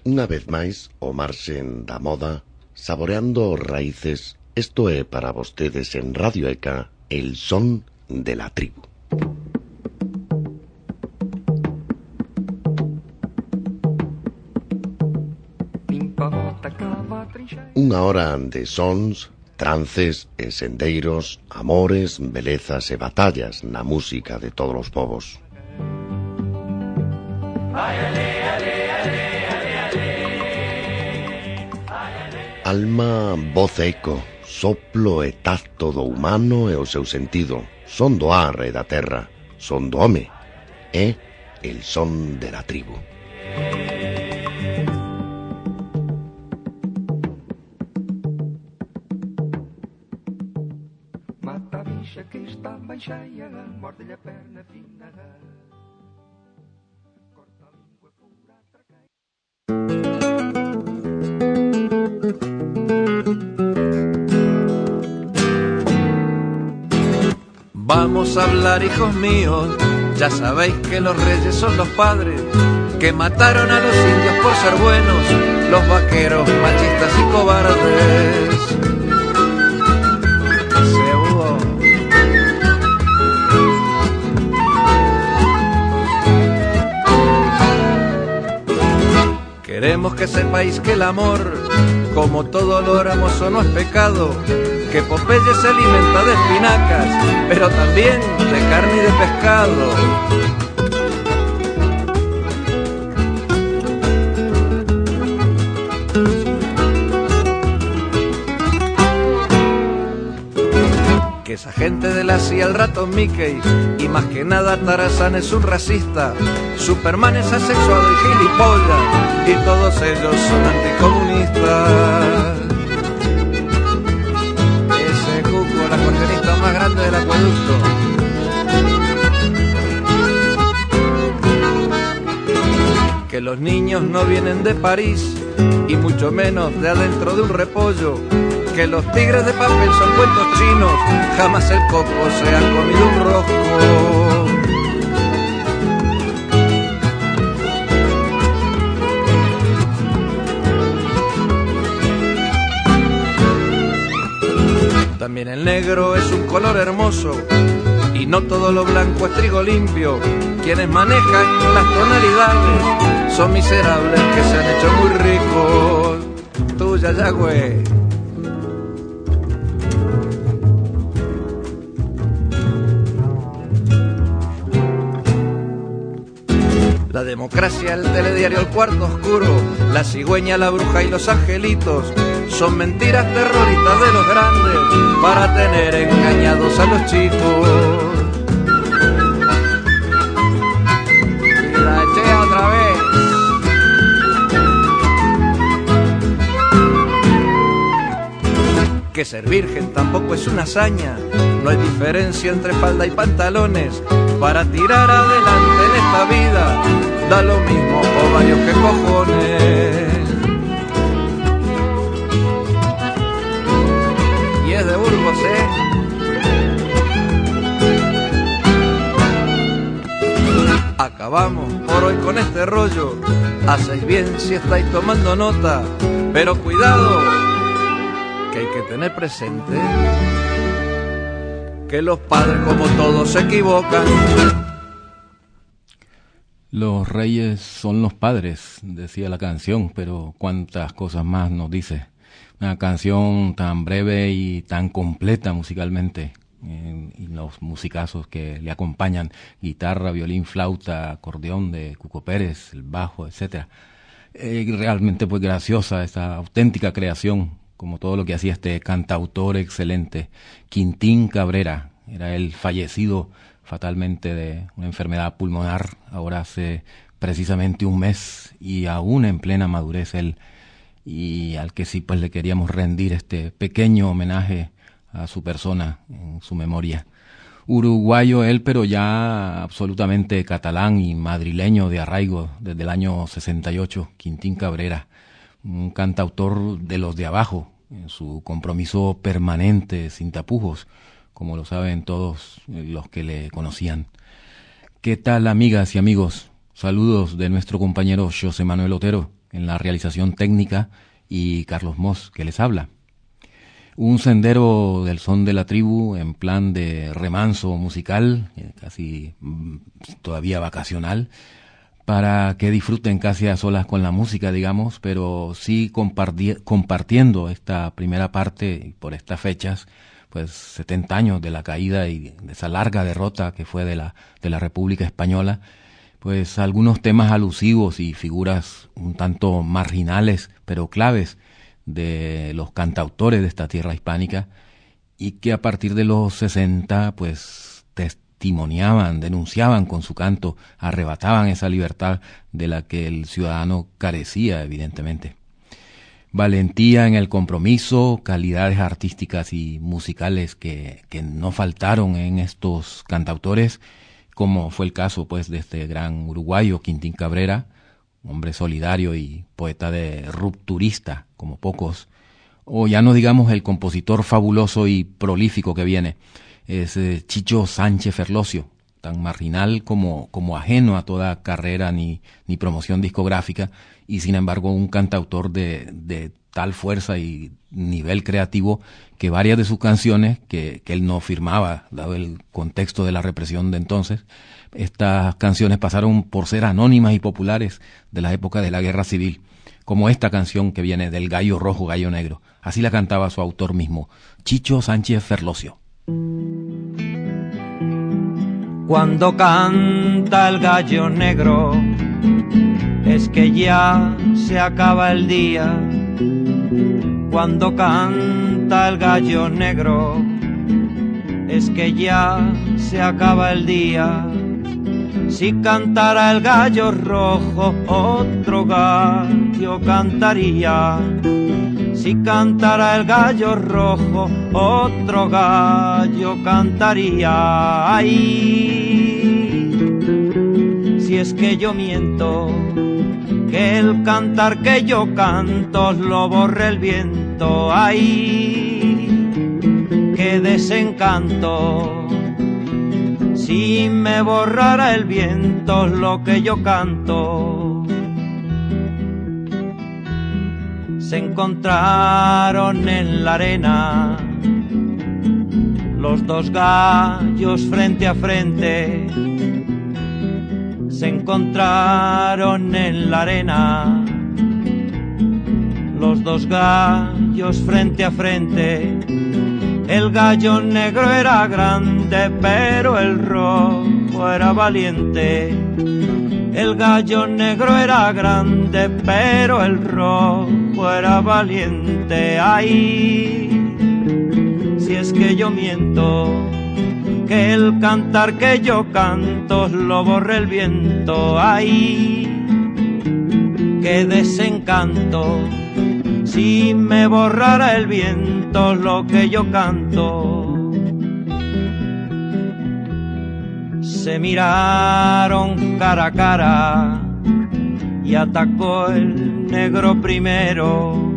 Unha vez máis, o marxen da moda, saboreando raíces, isto é para vostedes en Radio ECA, el son de la tribu. Unha hora de sons, trances e sendeiros, amores, belezas e batallas na música de todos os povos. Alma, voz e eco, soplo e tacto do humano e o seu sentido, son do ar e da terra, son do home, é el son de la tribu. Vamos a hablar, hijos míos, ya sabéis que los reyes son los padres, que mataron a los indios por ser buenos, los vaqueros, machistas y cobardes. Se hubo. Queremos que sepáis que el amor, como todo lo hermoso, no es pecado, que Popeye se alimenta de espinacas, pero también de carne y de pescado. Que esa gente de la CIA, el ratón Mickey, y más que nada Tarzán es un racista, Superman es asexuado y gilipollas, y todos ellos son anticomunistas. La acordeonista más grande del acueducto. Que los niños no vienen de París y mucho menos de adentro de un repollo. Que los tigres de papel son cuentos chinos, jamás el coco se ha comido un rosco. También el negro es un color hermoso y no todo lo blanco es trigo limpio. Quienes manejan las tonalidades son miserables que se han hecho muy ricos. Tuya, Yagüe. La democracia, el telediario, el cuarto oscuro, la cigüeña, la bruja y los angelitos son mentiras terroristas de los grandes para tener engañados a los chicos. Y la eché otra vez. Que ser virgen tampoco es una hazaña, no hay diferencia entre falda y pantalones. Para tirar adelante en esta vida da lo mismo ovarios que cojones. Y es de Burgos, Acabamos por hoy con este rollo. Hacéis bien si estáis tomando nota, pero cuidado, que hay que tener presente que los padres como todos se equivocan. Los reyes son los padres, decía la canción, pero cuántas cosas más nos dice. Una canción tan breve y tan completa musicalmente, y los musicazos que le acompañan, guitarra, violín, flauta, acordeón de Cuco Pérez, el bajo, etcétera. Realmente pues graciosa esta auténtica creación, como todo lo que hacía este cantautor excelente, Quintín Cabrera. Era el fallecido fatalmente de una enfermedad pulmonar, ahora hace precisamente un mes, y aún en plena madurez él, y al que sí pues le queríamos rendir este pequeño homenaje a su persona, en su memoria. Uruguayo él, pero ya absolutamente catalán y madrileño de arraigo desde el año 68, Quintín Cabrera, un cantautor de los de abajo, en su compromiso permanente, sin tapujos, como lo saben todos los que le conocían. ¿Qué tal, amigas y amigos? Saludos de nuestro compañero José Manuel Otero, en la realización técnica, y Carlos Moss, que les habla. Un sendero del son de la tribu en plan de remanso musical, casi todavía vacacional, para que disfruten casi a solas con la música, digamos, pero sí compartiendo esta primera parte por estas fechas, pues 70 años de la caída y de esa larga derrota que fue de la República Española, pues algunos temas alusivos y figuras un tanto marginales, pero claves, de los cantautores de esta tierra hispánica, y que a partir de los 60 pues testimoniaban, denunciaban con su canto, arrebataban esa libertad de la que el ciudadano carecía, evidentemente. Valentía en el compromiso, calidades artísticas y musicales que no faltaron en estos cantautores, como fue el caso pues de este gran uruguayo Quintín Cabrera, hombre solidario y poeta rupturista, como pocos, o ya no digamos el compositor fabuloso y prolífico que viene, es Chicho Sánchez Ferlosio, tan marginal como ajeno a toda carrera ni promoción discográfica, y sin embargo un cantautor de tal fuerza y nivel creativo que varias de sus canciones, que él no firmaba, dado el contexto de la represión de entonces, estas canciones pasaron por ser anónimas y populares de la época de la Guerra Civil, como esta canción que viene del Gallo Rojo, Gallo Negro. Así la cantaba su autor mismo, Chicho Sánchez Ferlosio. Cuando canta el gallo negro, es que ya se acaba el día. Cuando canta el gallo negro, es que ya se acaba el día. Si cantara el gallo rojo, otro gallo cantaría. Si cantara el gallo rojo, otro gallo cantaría. Ay, si es que yo miento, que el cantar que yo canto lo borre el viento. Ay, qué desencanto, si me borrara el viento lo que yo canto. Se encontraron en la arena los dos gallos frente a frente. Se encontraron en la arena los dos gallos frente a frente. El gallo negro era grande, pero el rojo era valiente. El gallo negro era grande, pero el rojo era valiente. Ay, si es que yo miento, que el cantar que yo canto lo borre el viento. Ay, qué desencanto, si me borrara el viento lo que yo canto. Se miraron cara a cara y atacó el negro primero.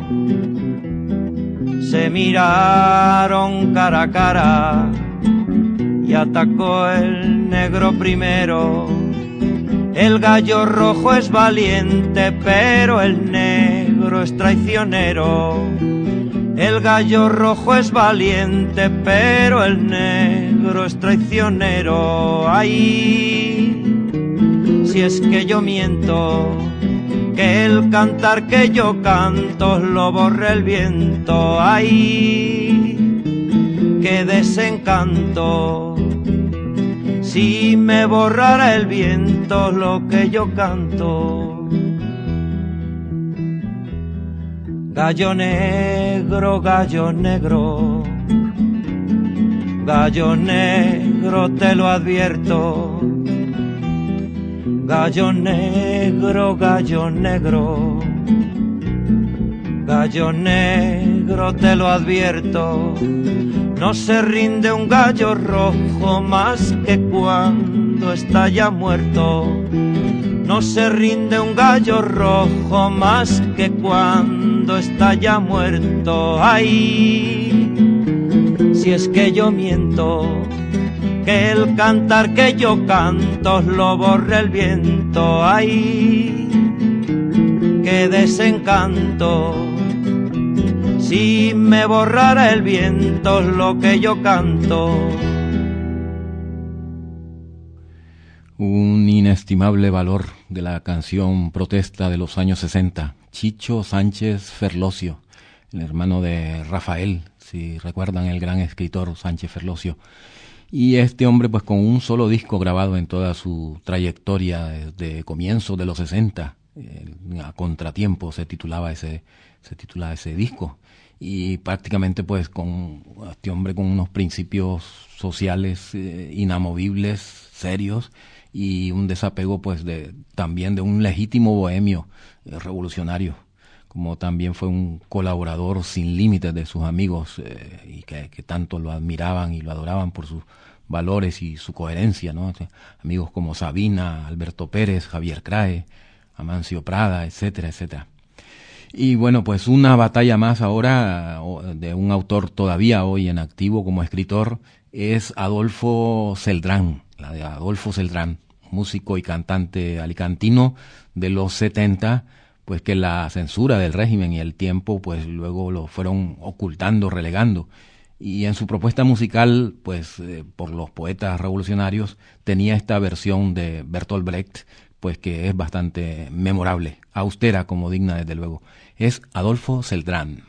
Se miraron cara a cara y atacó el negro primero. El gallo rojo es valiente, pero el negro es traicionero. El gallo rojo es valiente, pero el negro es traicionero. Ay, si es que yo miento, que el cantar que yo canto lo borre el viento. Ay, qué desencanto, si me borrara el viento lo que yo canto. Gallo negro, gallo negro, gallo negro, te lo advierto. Gallo negro, gallo negro, gallo negro, te lo advierto. No se rinde un gallo rojo más que cuando está ya muerto. No se rinde un gallo rojo más que cuando está ya muerto. Ay, si es que yo miento, que el cantar que yo canto lo borre el viento. Ay, qué desencanto. Si me borrara el viento es lo que yo canto. Un inestimable valor de la canción protesta de los años 60. Chicho Sánchez Ferlosio, el hermano de Rafael, si recuerdan, el gran escritor Sánchez Ferlosio. Y este hombre, pues con un solo disco grabado en toda su trayectoria desde comienzos de los 60, a contratiempo se titula ese disco. Y prácticamente pues con este hombre con unos principios sociales inamovibles, serios, y un desapego pues también de un legítimo bohemio revolucionario, como también fue un colaborador sin límites de sus amigos y que tanto lo admiraban y lo adoraban por sus valores y su coherencia, ¿no? Amigos como Sabina, Alberto Pérez, Javier Crae, Amancio Prada, etcétera, etcétera. Y bueno, pues una batalla más ahora de un autor todavía hoy en activo como escritor es Adolfo Celdrán, la de Adolfo Celdrán, músico y cantante alicantino de los 70, pues que la censura del régimen y el tiempo pues luego lo fueron ocultando, relegando. Y en su propuesta musical, pues por los poetas revolucionarios, tenía esta versión de Bertolt Brecht, pues que es bastante memorable, austera como digna desde luego. Es Adolfo Celdrán.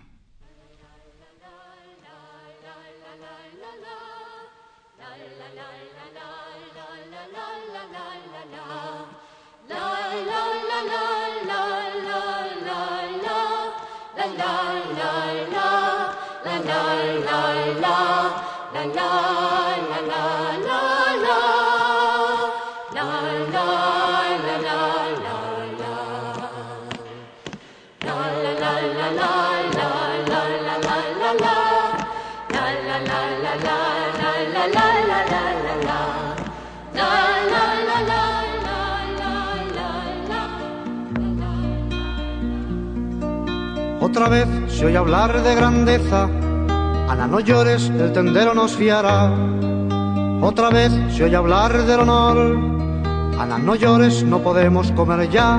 Otra vez se oye hablar de grandeza, Ana, no llores, el tendero nos fiará. Otra vez se oye hablar del honor, Ana, no llores, no podemos comer ya.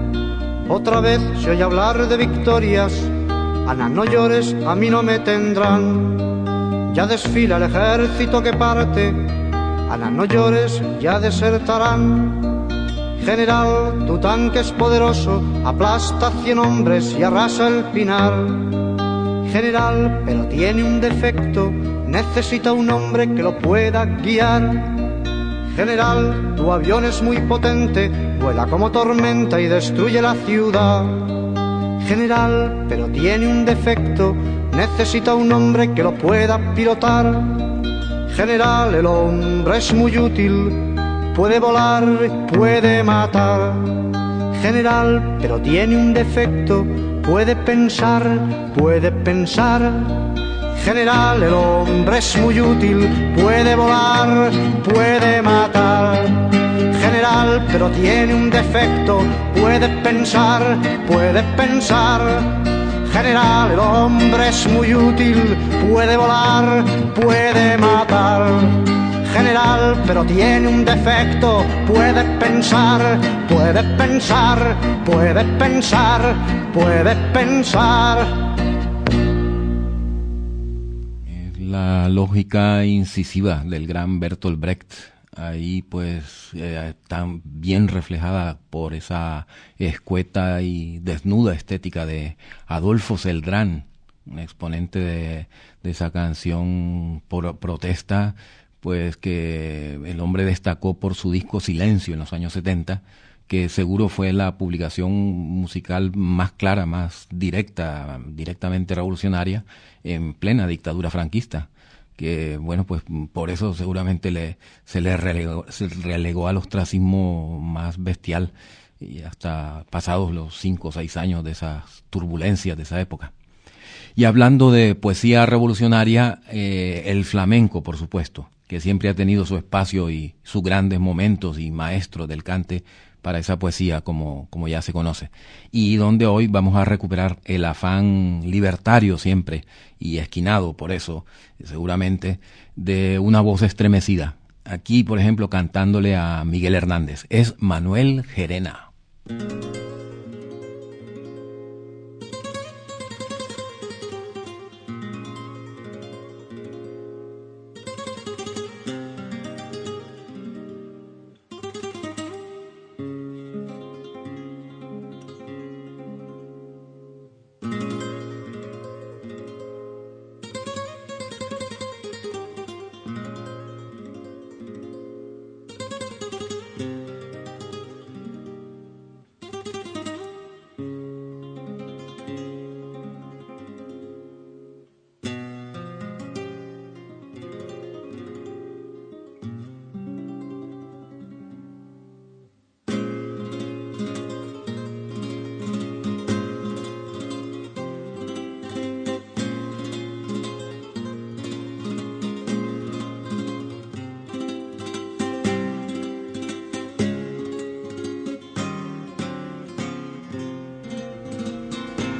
Otra vez se oye hablar de victorias, Ana, no llores, a mí no me tendrán. Ya desfila el ejército que parte, Ana, no llores, ya desertarán. General, tu tanque es poderoso, aplasta 100 hombres y arrasa el Pinar. General, pero tiene un defecto, necesita un hombre que lo pueda guiar. General, tu avión es muy potente, vuela como tormenta y destruye la ciudad. General, pero tiene un defecto, necesita un hombre que lo pueda pilotar. General, el hombre es muy útil, puede volar, puede matar. General, pero tiene un defecto, puede pensar, puede pensar. General, el hombre es muy útil, puede volar, puede matar. General, pero tiene un defecto, puede pensar, puede pensar. General, el hombre es muy útil, puede volar, puede matar. General, pero tiene un defecto, puede pensar, puede pensar, puede pensar, puede pensar. Es la lógica incisiva del gran Bertolt Brecht, ahí pues tan bien reflejada por esa escueta y desnuda estética de Adolfo Celdrán, un exponente de esa canción por protesta, pues que el hombre destacó por su disco Silencio en los años 70, que seguro fue la publicación musical más clara, más directamente revolucionaria en plena dictadura franquista, que bueno, pues por eso seguramente se le relegó al ostracismo más bestial, y hasta pasados los 5 o 6 años de esas turbulencias de esa época. Y hablando de poesía revolucionaria, el flamenco, por supuesto, que siempre ha tenido su espacio y sus grandes momentos, y maestro del cante para esa poesía como ya se conoce, y donde hoy vamos a recuperar el afán libertario siempre, y esquinado por eso, seguramente, de una voz estremecida. Aquí, por ejemplo, cantándole a Miguel Hernández, es Manuel Gerena.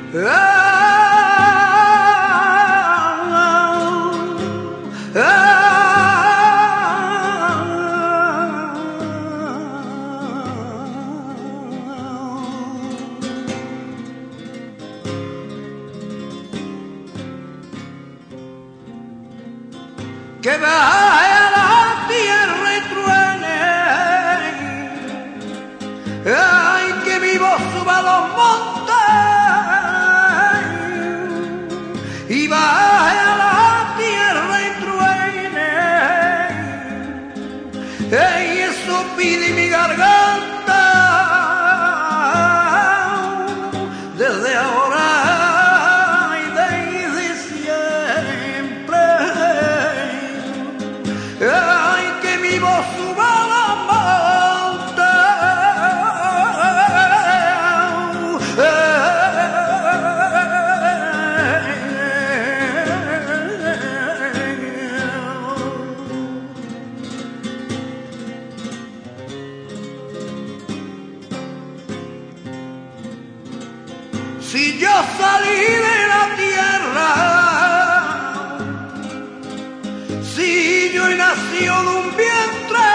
Que baje a la tierra y truene, ay, que vivo suba a los montes y baje a la tierra y truene, ey, eso pide mi garganta desde ahora. Ay, que mi voz suba a la si yo salí de la tierra, si yo he nacido de un vientre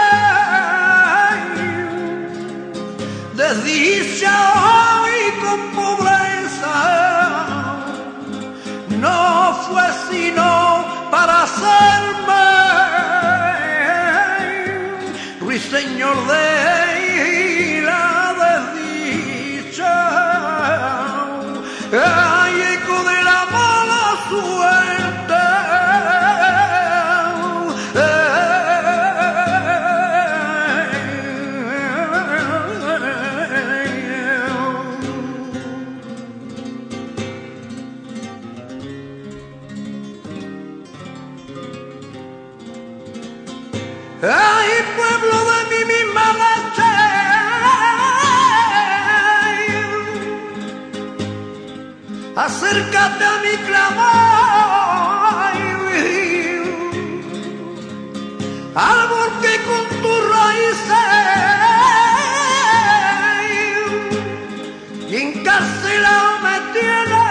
desdichado y con pobreza, no fue sino para hacerme ruiseñor de la desdicha, ay, eco de la mala suerte. Ay, pueblo de mi misma leche, acércate a mi clamor, árbol que con tus raíces y encarcelado me tiene,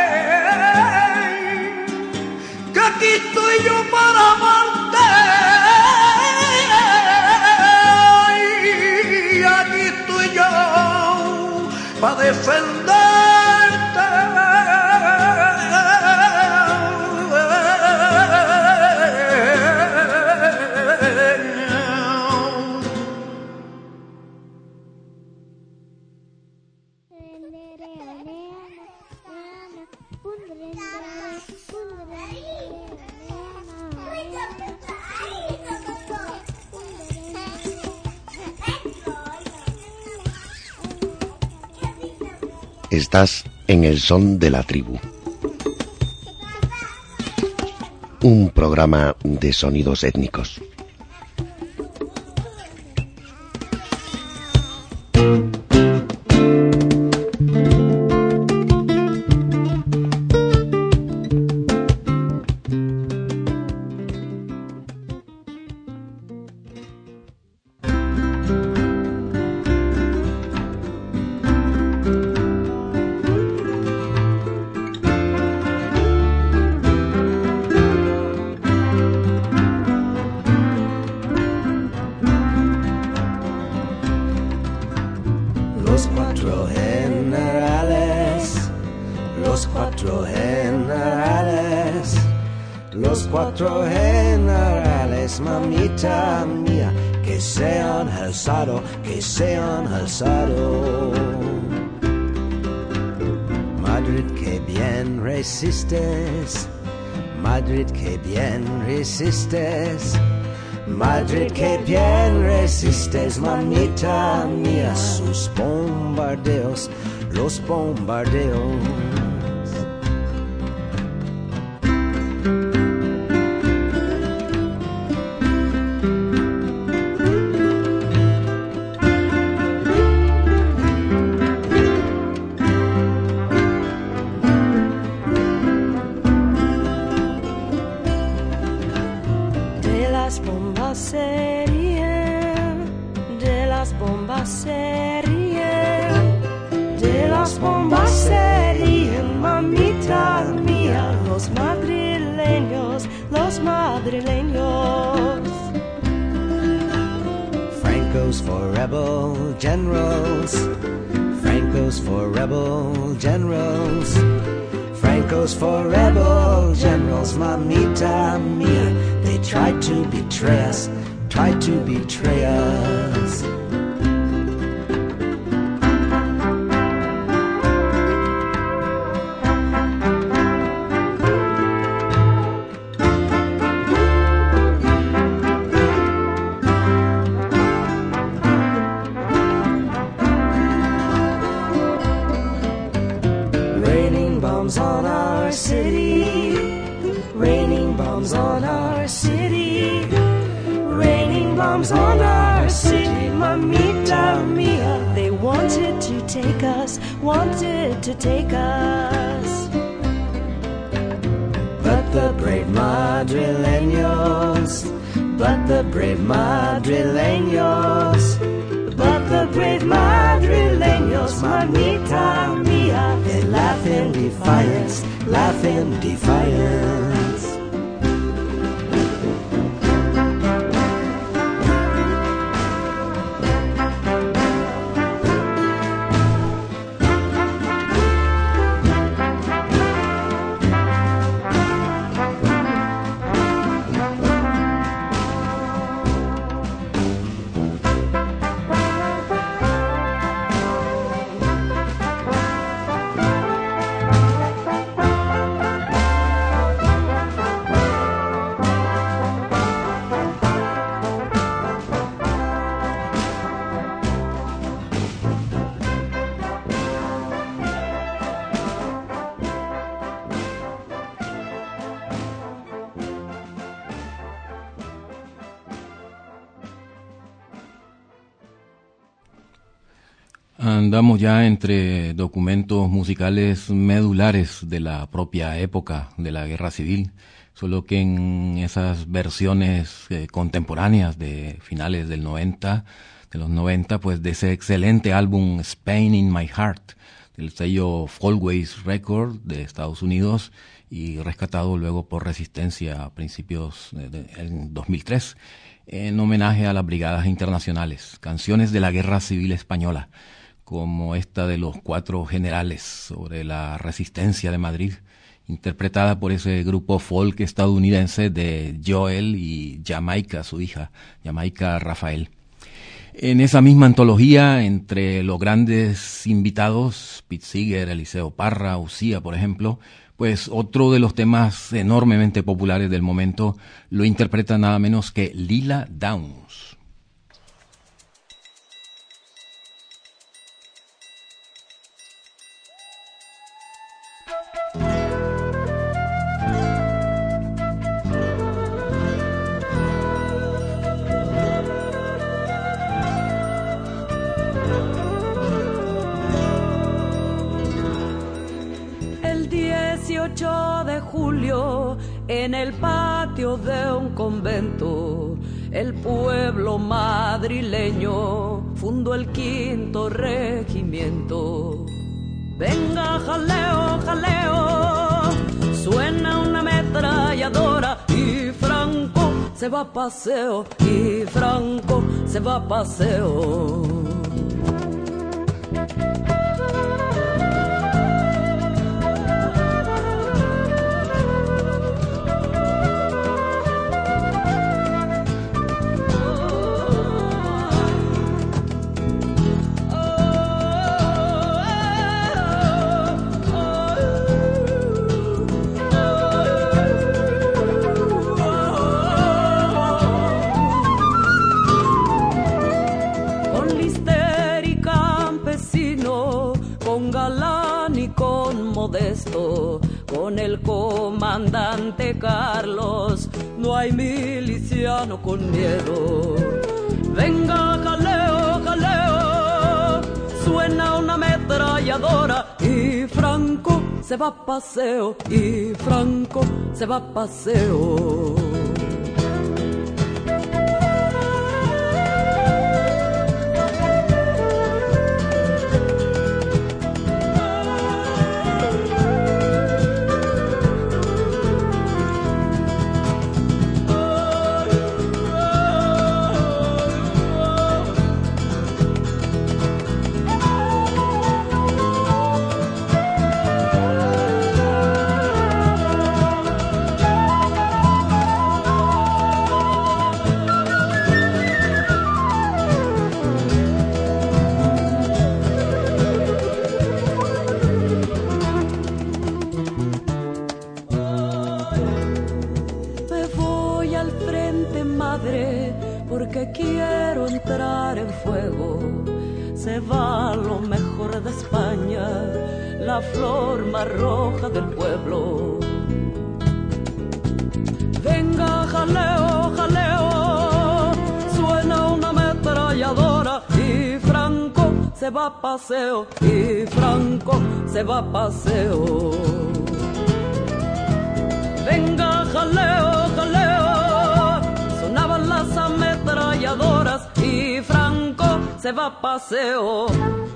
que aquí estoy yo para amarte. Pa' defenderte, Estás en el son de la tribu. Un programa de sonidos étnicos. Los cuatro generales, mamita mía, que sean alzado, que sean alzado. Madrid, que bien resistes, Madrid, que bien resistes, Madrid, que bien resistes, mamita mía, sus bombardeos, los bombardeos. De las bombas serían los madrileños, los madrileños. Franco's for rebel generals. Franco's for rebel generals. Franco's for rebel generals, mamita mia. They tried to betray us, tried to betray us. On our city, raining bombs on our city, raining bombs on our city, mamita mia. They wanted to take us, wanted to take us. But the brave madrileños, but the brave madrileños, but the brave madrileños, mamita mia. They laugh in defiance, laugh in defiance. Andamos ya entre documentos musicales medulares de la propia época de la Guerra Civil, solo que en esas versiones contemporáneas de finales de los 90, pues de ese excelente álbum Spain in My Heart, del sello Folkways Record de Estados Unidos y rescatado luego por Resistencia a principios en 2003, en homenaje a las brigadas internacionales, canciones de la Guerra Civil Española, como esta de los 4 generales sobre la resistencia de Madrid, interpretada por ese grupo folk estadounidense de Joel y Jamaica, su hija, Jamaica Rafael. En esa misma antología, entre los grandes invitados, Pete Seeger, Eliseo Parra, Usía, por ejemplo, pues otro de los temas enormemente populares del momento lo interpreta nada menos que Lila Downs. El 18 de julio, en el patio de un convento, el pueblo madrileño fundó el 5º regimiento. Venga, jaleo, jaleo, suena una ametralladora y Franco se va a paseo, y Franco se va a paseo. Con el comandante Carlos no hay miliciano con miedo. Venga, jaleo, jaleo, suena una ametralladora y Franco se va a paseo, y Franco se va a paseo. se va lo mejor de España, la flor más roja del pueblo. Venga, jaleo, jaleo, suena una ametralladora y Franco se va a paseo, y Franco se va a paseo. Venga, jaleo, jaleo, sonaban las ametralladoras y Franco se va a paseo.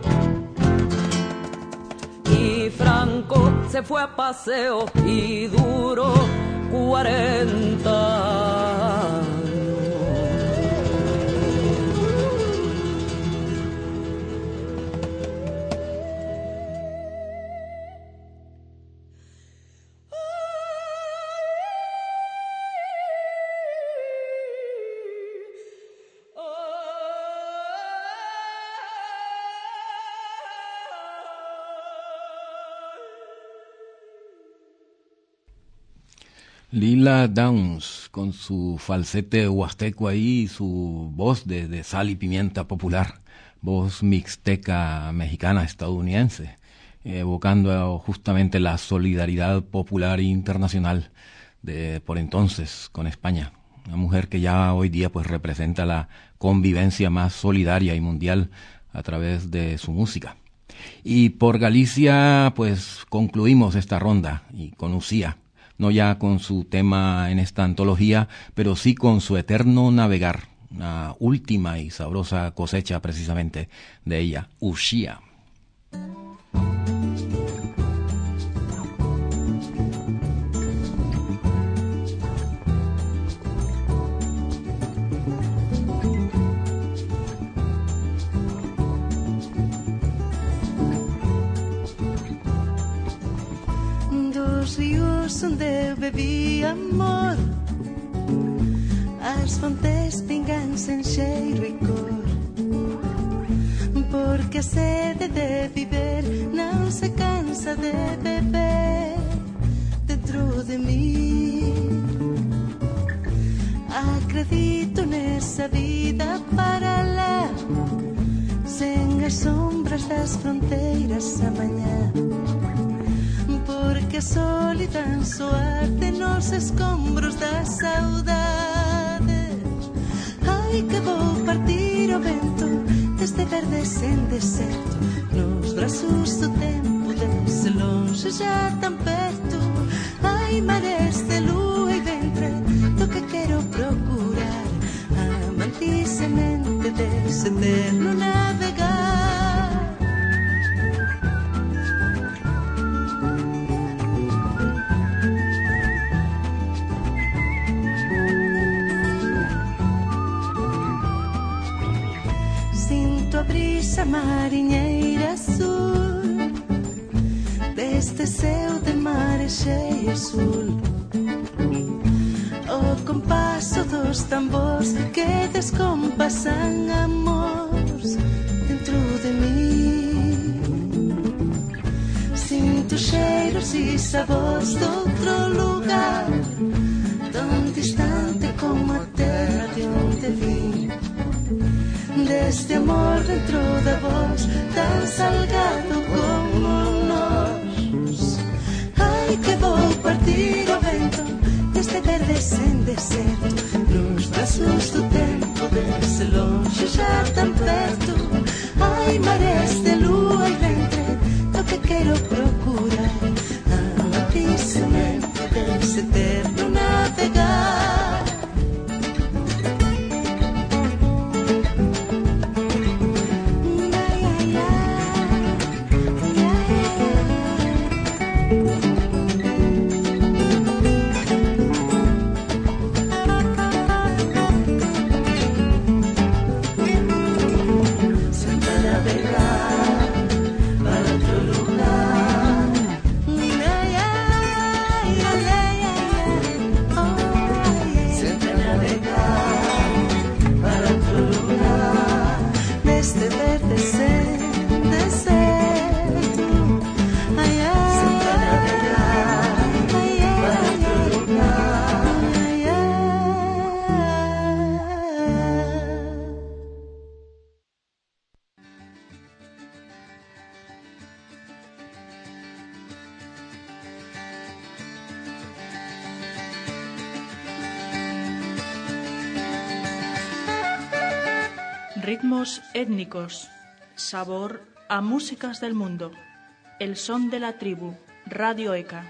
Y Franco se fue a paseo y duró 40 años. Lila Downs, con su falsete huasteco ahí y su voz de sal y pimienta popular, voz mixteca mexicana estadounidense, evocando justamente la solidaridad popular e internacional de por entonces con España. Una mujer que ya hoy día pues representa la convivencia más solidaria y mundial a través de su música. Y por Galicia pues concluimos esta ronda y con Uxía, no ya con su tema en esta antología, pero sí con su eterno navegar, una última y sabrosa cosecha precisamente de ella, Uxía. Rios onde eu bebi amor, as fontes pingan sen cheiro e cor, porque a sede de viver non se cansa de beber dentro de mí. Acredito nesa vida para lá, sen as sombras das fronteiras amañá, porque a solidão só arde nos escombros da saudade. Ai que vou partir ao vento deste verde sen deserto, nos braços do tempo desde longe já tão perto. Ai mares de lua e ventre do que quero procurar, amante e semente desse eterno navegar. A brisa marinheira azul deste céu de mar cheio azul, o compasso dos tambores que descompasan amores dentro de mí. Sinto cheiros e sabores de outro lugar, tão distante como a terra de onde vim. Deste amor dentro da voz, tan salgado como nós. Ai que vou partir ao vento deste verde sem deserto, nos braços do tempo desse longe já tão perto. Ai mares de lua e ventre do que quero procurar, amante e semente desse eterno navegar. Ritmos étnicos, sabor a músicas del mundo. El son de la tribu, Radio ECA.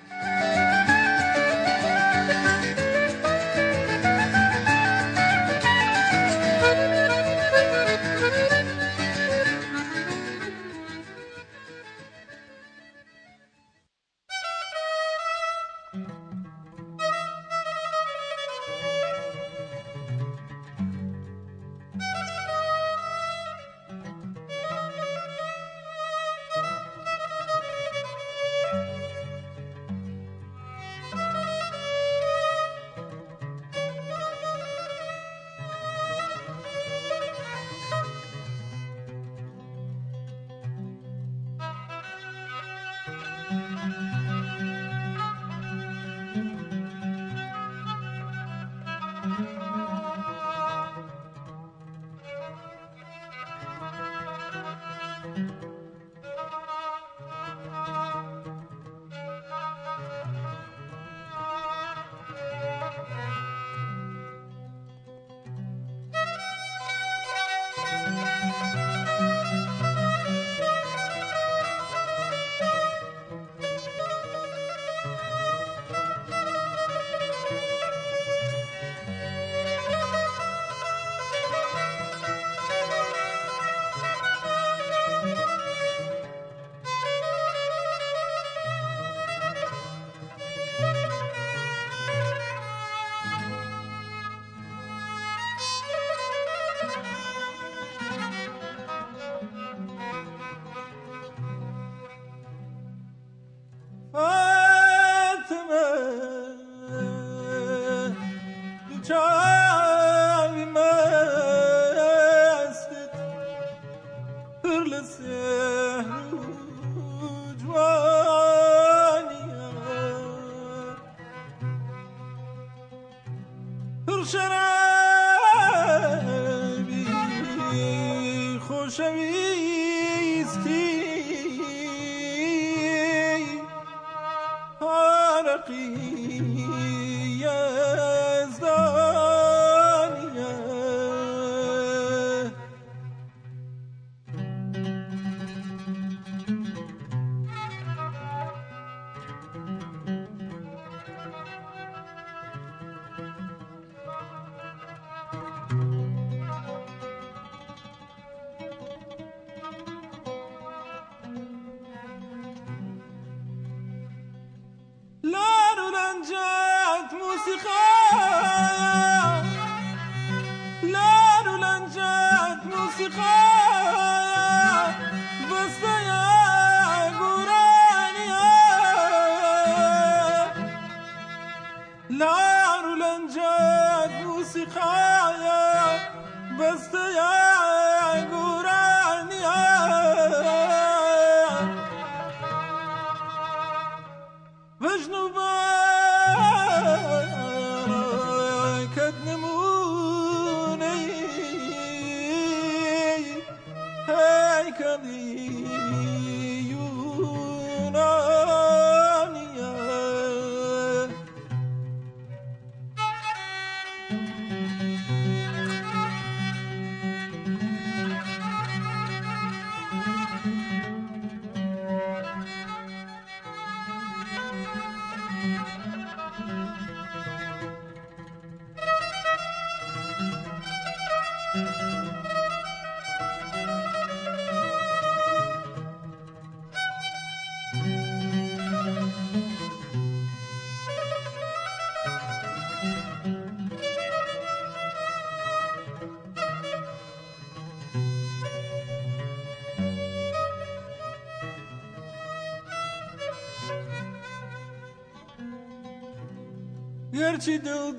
گرچه دل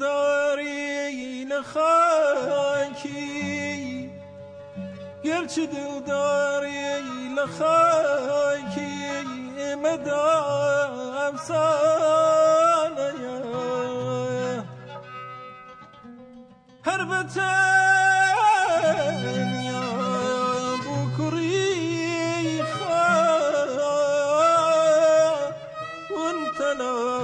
داری لخاکی گرچه دل داری لخاکی مدام افسانه هر بتن یا بکری خواه وانتلا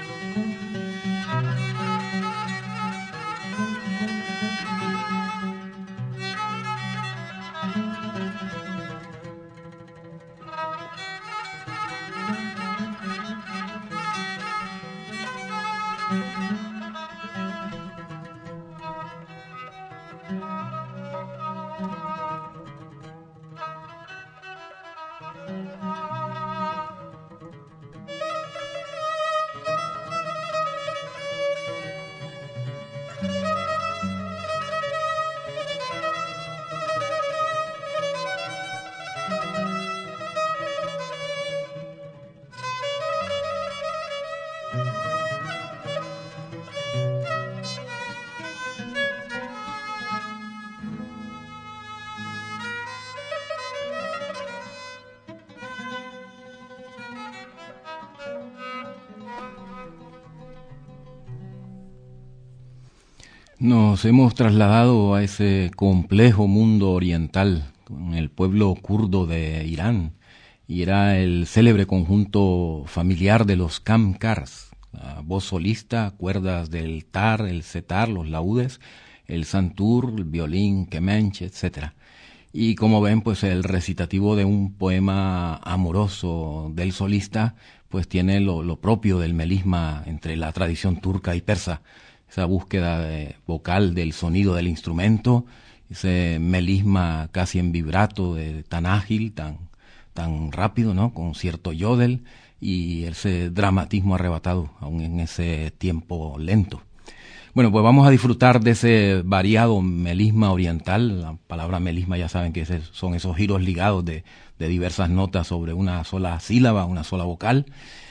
Nos hemos trasladado a ese complejo mundo oriental con el pueblo kurdo de Irán, y era el célebre conjunto familiar de los kamkars, la voz solista, cuerdas del tar, el setar, los laudes, el santur, el violín, kemenche, etc. Y como ven, pues el recitativo de un poema amoroso del solista pues tiene lo propio del melisma entre la tradición turca y persa, esa búsqueda vocal del sonido del instrumento, ese melisma casi en vibrato, tan ágil, tan rápido, ¿no? Con cierto yodel, y ese dramatismo arrebatado, aún en ese tiempo lento. Bueno, pues vamos a disfrutar de ese variado melisma oriental. La palabra melisma ya saben que son esos giros ligados de diversas notas sobre una sola sílaba, una sola vocal.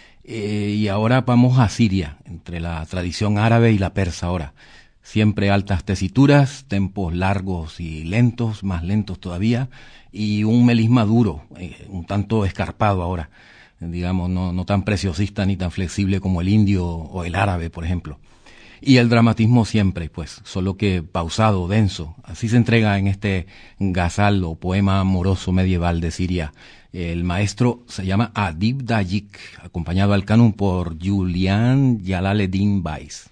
Y ahora vamos a Siria, entre la tradición árabe y la persa ahora. Siempre altas tesituras, tempos largos y lentos, más lentos todavía, y un melisma duro, un tanto escarpado ahora, digamos, no tan preciosista ni tan flexible como el indio o el árabe, por ejemplo. Y el dramatismo siempre, pues, solo que pausado, denso. Así se entrega en este gazal o poema amoroso medieval de Siria. El maestro se llama Adib Dayik, acompañado al canun por Julian Jalaleddin Bais.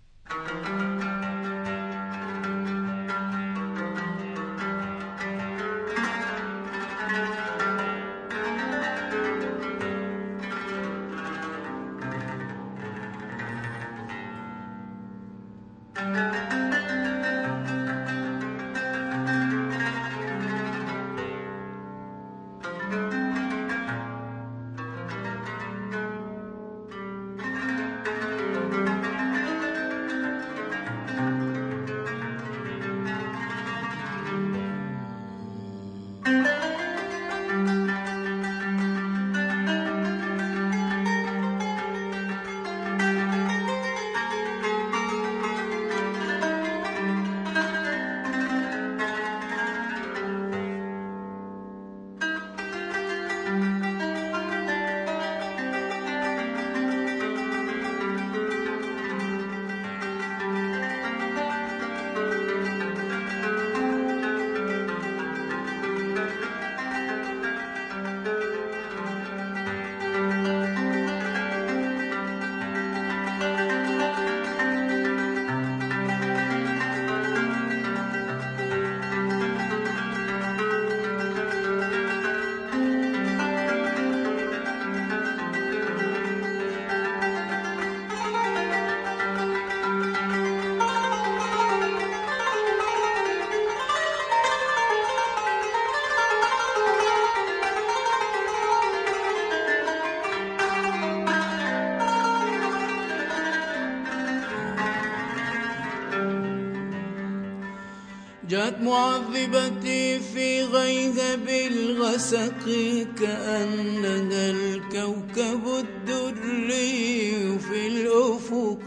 جاءت معذبتي في غيهب الغسق كأنها الكوكب الدري في الأفق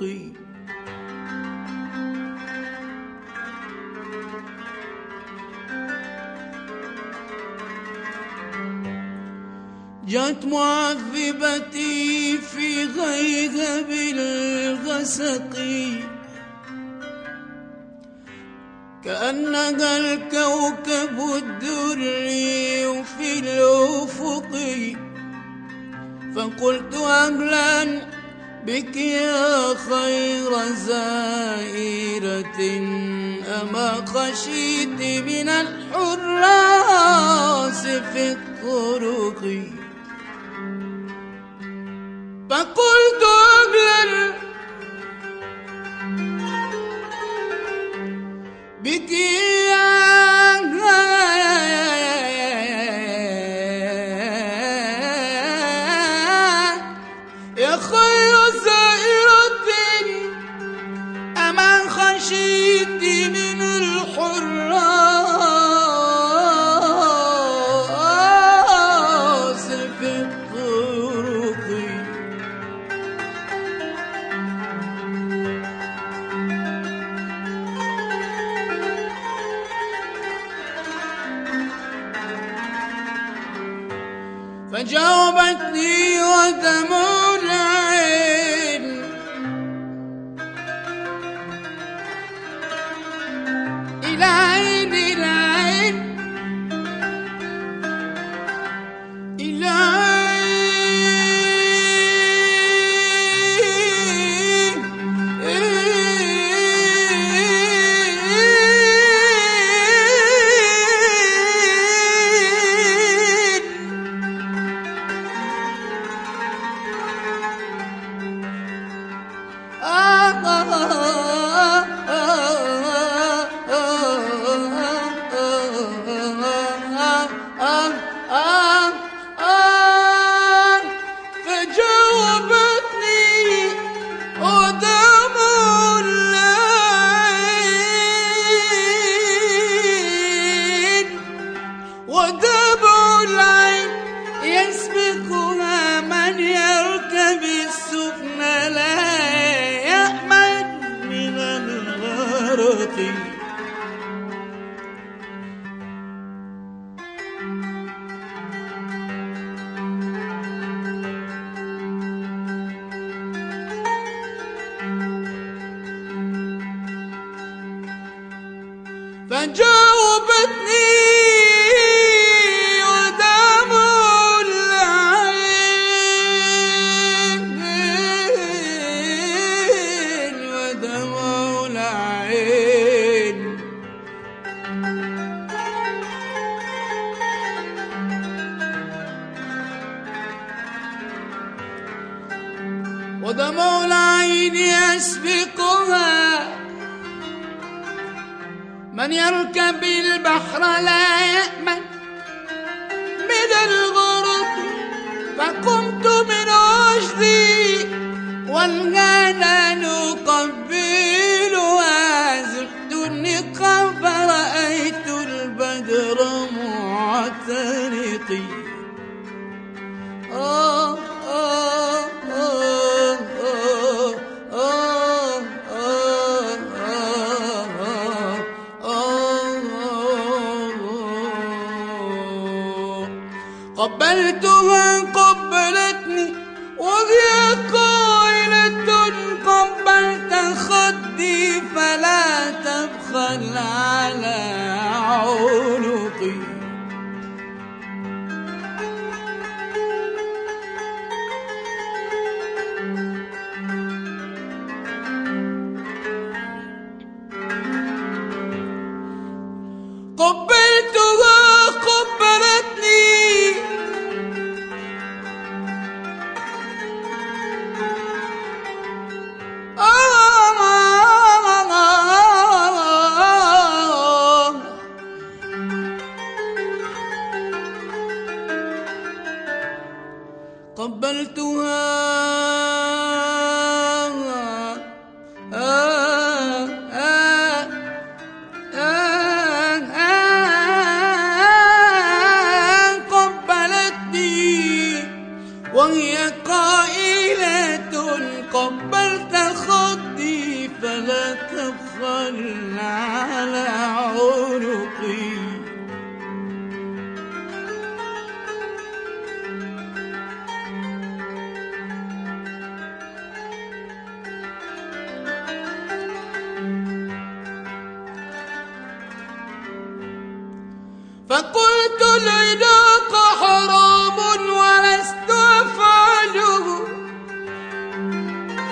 جاءت معذبتي في غيهب الغسق كأنها الكوكب الدري في الأفق فقلت أهلا بك يا خير زائرة أما خشيت من الحراس في الطرق فقلت أقلل بك يا خير زائرة أما خشيت من الحراس في الطرق فجاوبتني ودموع العين إلى عين العين إلى ودمع العين يسبقها من يركب السفن لا يأمن من الغرق فجاوبتني ودمع العين يسبقها من يركب البحر لا يأمن من الغرق فقمت من عجزي والغنى نقبلها زحت النقاب فرأيت البدر معترقي قبلتها قبلتني وهي قائلة قبلت خدي فلا تبخل على عنقي قبلتها قبلتني وهي قائلة قبلت خدي فلا تبخل على عنقي فقلت العناق حرام ولست أفعله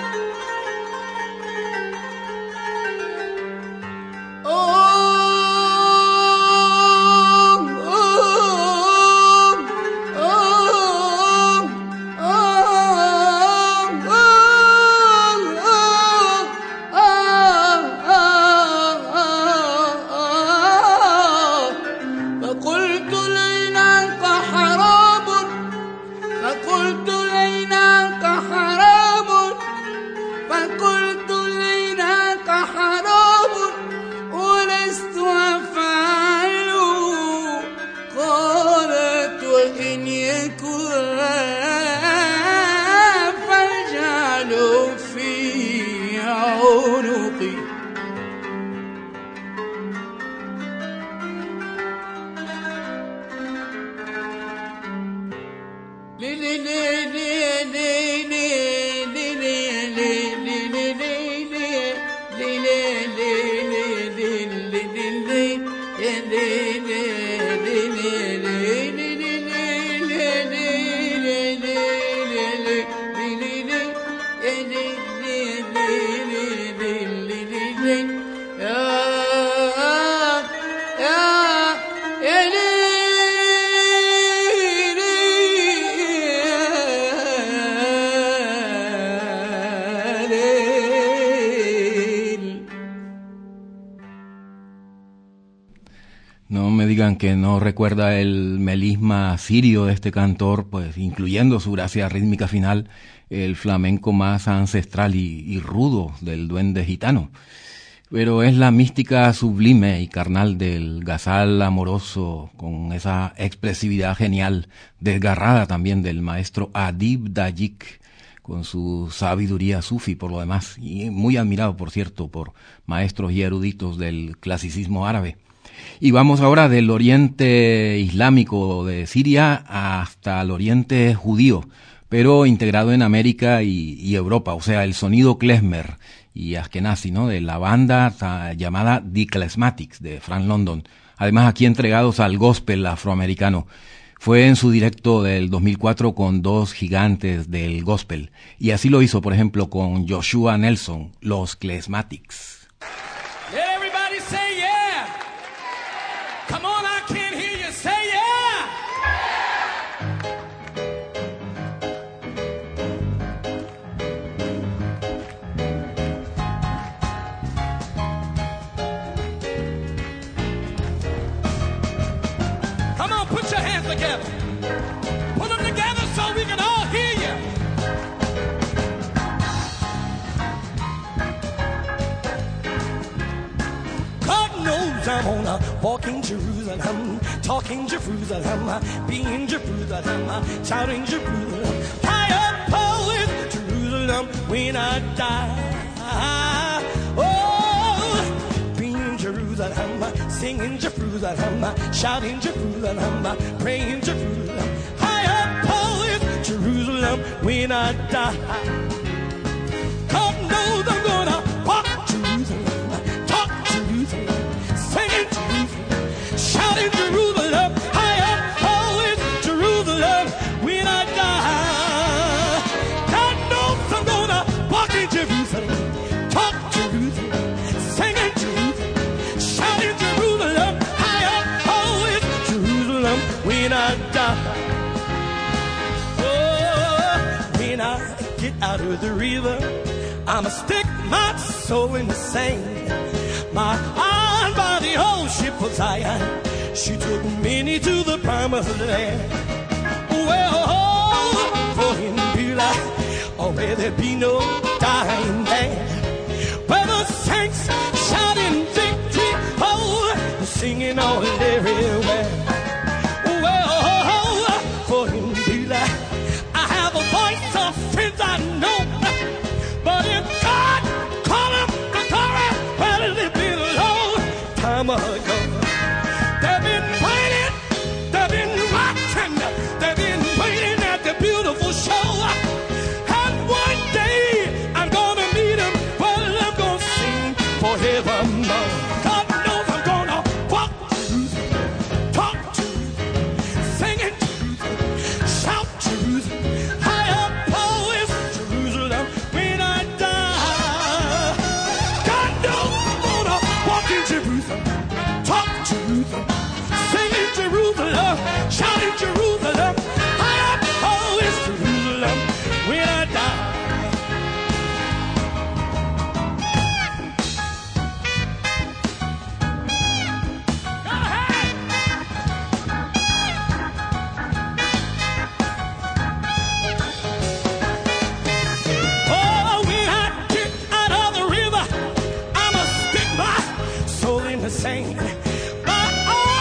me digan que no recuerda el melisma sirio de este cantor, pues incluyendo su gracia rítmica final, el flamenco más ancestral y rudo del duende gitano. Pero es la mística sublime y carnal del gazal amoroso, con esa expresividad genial, desgarrada también del maestro Adib Dayik, con su sabiduría sufi por lo demás, y muy admirado, por cierto, por maestros y eruditos del clasicismo árabe. Y vamos ahora del oriente islámico de Siria hasta el oriente judío, pero integrado en América y Europa, o sea, el sonido klezmer y askenazi, ¿no?, de la banda llamada The Klezmatics de Frank London, además aquí entregados al gospel afroamericano. Fue en su directo del 2004 con dos gigantes del gospel, y así lo hizo, por ejemplo, con Joshua Nelson, los Klezmatics. Everybody say yeah. Come on, I can't hear you. Say yeah. Come on, put your hands together. Put them together so we can all hear you. God knows I'm on a walking Jerusalem, talking Jerusalem, being Jerusalem, shouting Jerusalem. High up always Jerusalem when I die. Oh, being Jerusalem, singing Jerusalem, shouting Jerusalem, praying Jerusalem. High up always Jerusalem when I die. God knows I'm gonna walk Jerusalem, talk Jerusalem, singing Jerusalem, shouting Jerusalem. High up always Jerusalem when I die. God knows I'm gonna walk in Jerusalem, talk Jerusalem, singing Jerusalem, shouting Jerusalem. High up always Jerusalem when I die. Oh, when I get out of the river, I'ma stick my soul in the sand. My heart by the old ship of Zion, she took many to the promised land. Well, for him be like, or where there be no dying man. Where the saints shouting victory, oh, singing all everywhere. Well, for him be like, I have a voice of friends I know. But if God call him to glory, well, it's been a long time ago. They've been waiting, they've been watching, they've been waiting at the beautiful show. And one day I'm gonna meet him, well, I'm gonna sing forevermore. God knows I'm gonna walk Jerusalem, talk Jerusalem, sing it Jerusalem, shout Jerusalem. High up always Jerusalem when I die. God knows I'm gonna walk in Jerusalem, talk Jerusalem, sing in Jerusalem, shout in Jerusalem. High up always Jerusalem when I die. Go ahead. Oh, when I get out of the river, I'ma stick my soul in the sand. My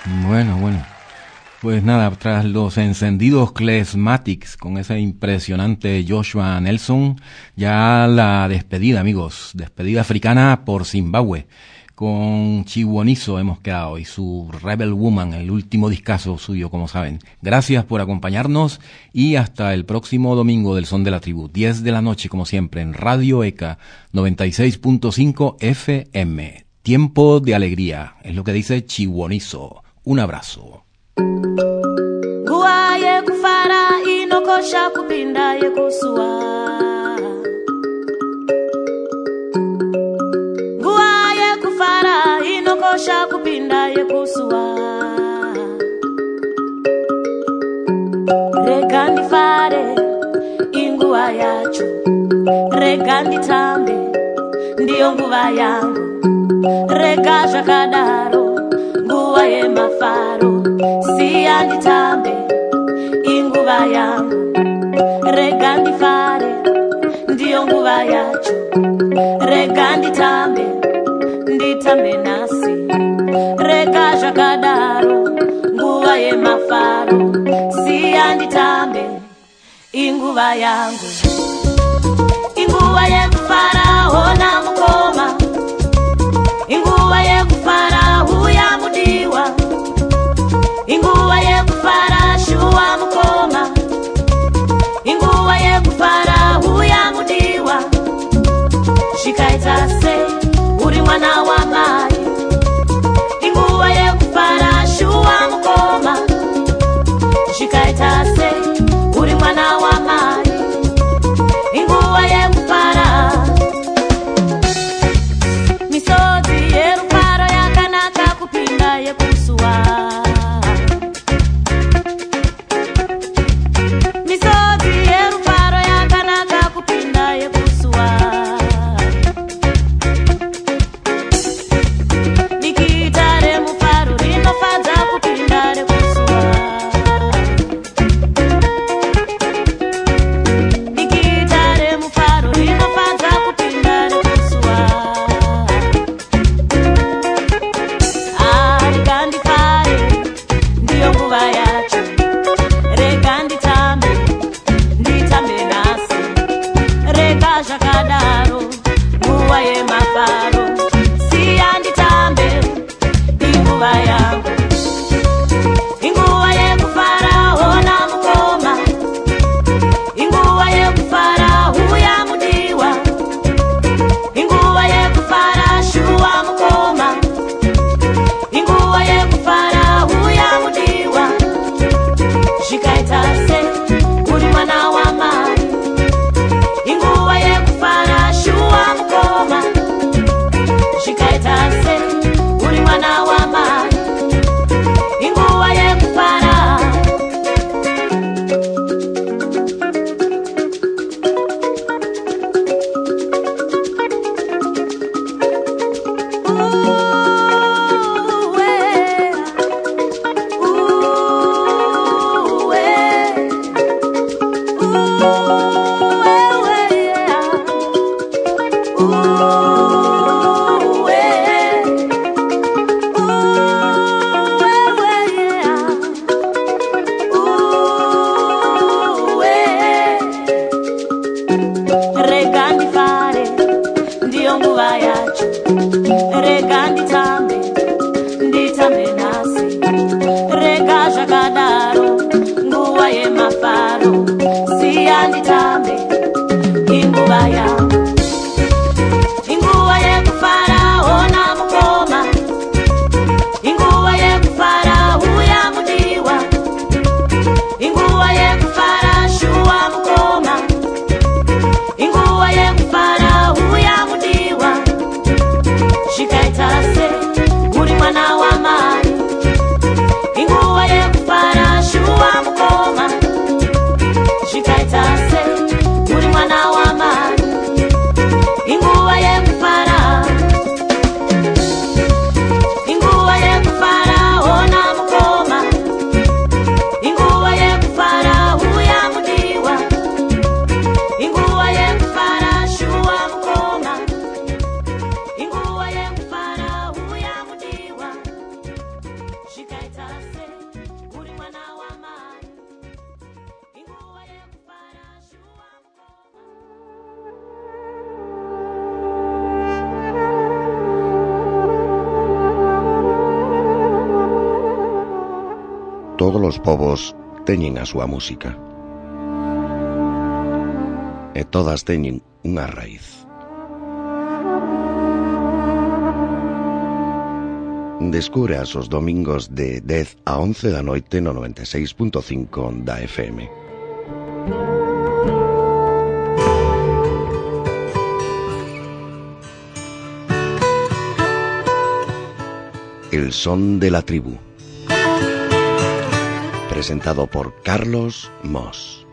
Bueno. Pues nada, tras los encendidos Klezmatics con ese impresionante Joshua Nelson, ya la despedida, amigos, despedida africana por Zimbabue. Con Chiwoniso hemos quedado y su Rebel Woman, el último discazo suyo, como saben. Gracias por acompañarnos y hasta el próximo domingo del Son de la Tribu, 10 de la noche, como siempre, en Radio ECA 96.5 FM. Tiempo de alegría, es lo que dice Chiwoniso. Un abrazo. Nguwa yekufara inokosha kupinda yekusua. Nguwa yekufara inokosha kupinda yekusua. Rega ndifare inguwa yacho, rega nditambe ndiyo nguva yangu. Rega zvakadaro nguva yemafaro, siya nditambe inguva yangu. Rega ndifare ndiyo nguva yacho, rega nditambe nasi. Rega zvakadaro nguva yemafaro, siya nditambe inguva yangu. Inguva yekufara ona mukoma, inguva yekufara uya mudiwa. Inguva yekufara shuwa mukoma, inguva yekufara uya mudiwa. Zvikaita sei uri mwana wamai, inguva yekufara shuwa mukoma. Zvikaita sei uri mwana wamai, inguva yekufara. Misodzi yerufaro yakanaka kupinda yekusua. Misodzi yerufaro yakanaka kupinda yekusua. Dikita remufaro rinofadza kupinda rekusua. Dikita remufaro rinofadza kupinda rekusua. Rega ndifare ndiyo nguva yacho, rega nditambe nasi. Rega zvakadaro nguva yemafaro, siya nditambe inguva yangu. Inguva yekufara ona mukoma, inguva yekufara uya mudiwa. Inguva yekufara shuwa mukoma, inguva yekufara uya mudiwa. Zvikaita sei uri mwana wamai, inguva yekufara shuwa mukoma. Zvikaita sei uri mwana wamai, inguva yekufara. Rega ndifare ndiyo nguva yacho, rega nditambe nasi. Rega zvakadaro nguva yemafaro, siya nditambe inguva yangu. Inguva yekufara ona mukoma, inguva yekufara uya mudiwa. Inguva yekufara shuwa mukoma, inguva yekufara uya mudiwa. Zvikaita sei uri mwana wamai, inguva yekufara shuwa mukoma. Zvikaita sei uri mwana wamai, inguva yekufara. Inguva yekufara ona mukoma, inguva yekufara uya mudiwa. Inguva yekufara shuwa mukoma, inguva yekufara uya Todos os povos teñen a súa música. E todas teñen unha raíz. Descúbreas os domingos de 10 a 11 da noite no 96.5 da FM. El son de la tribu. Presentado por Carlos Moss.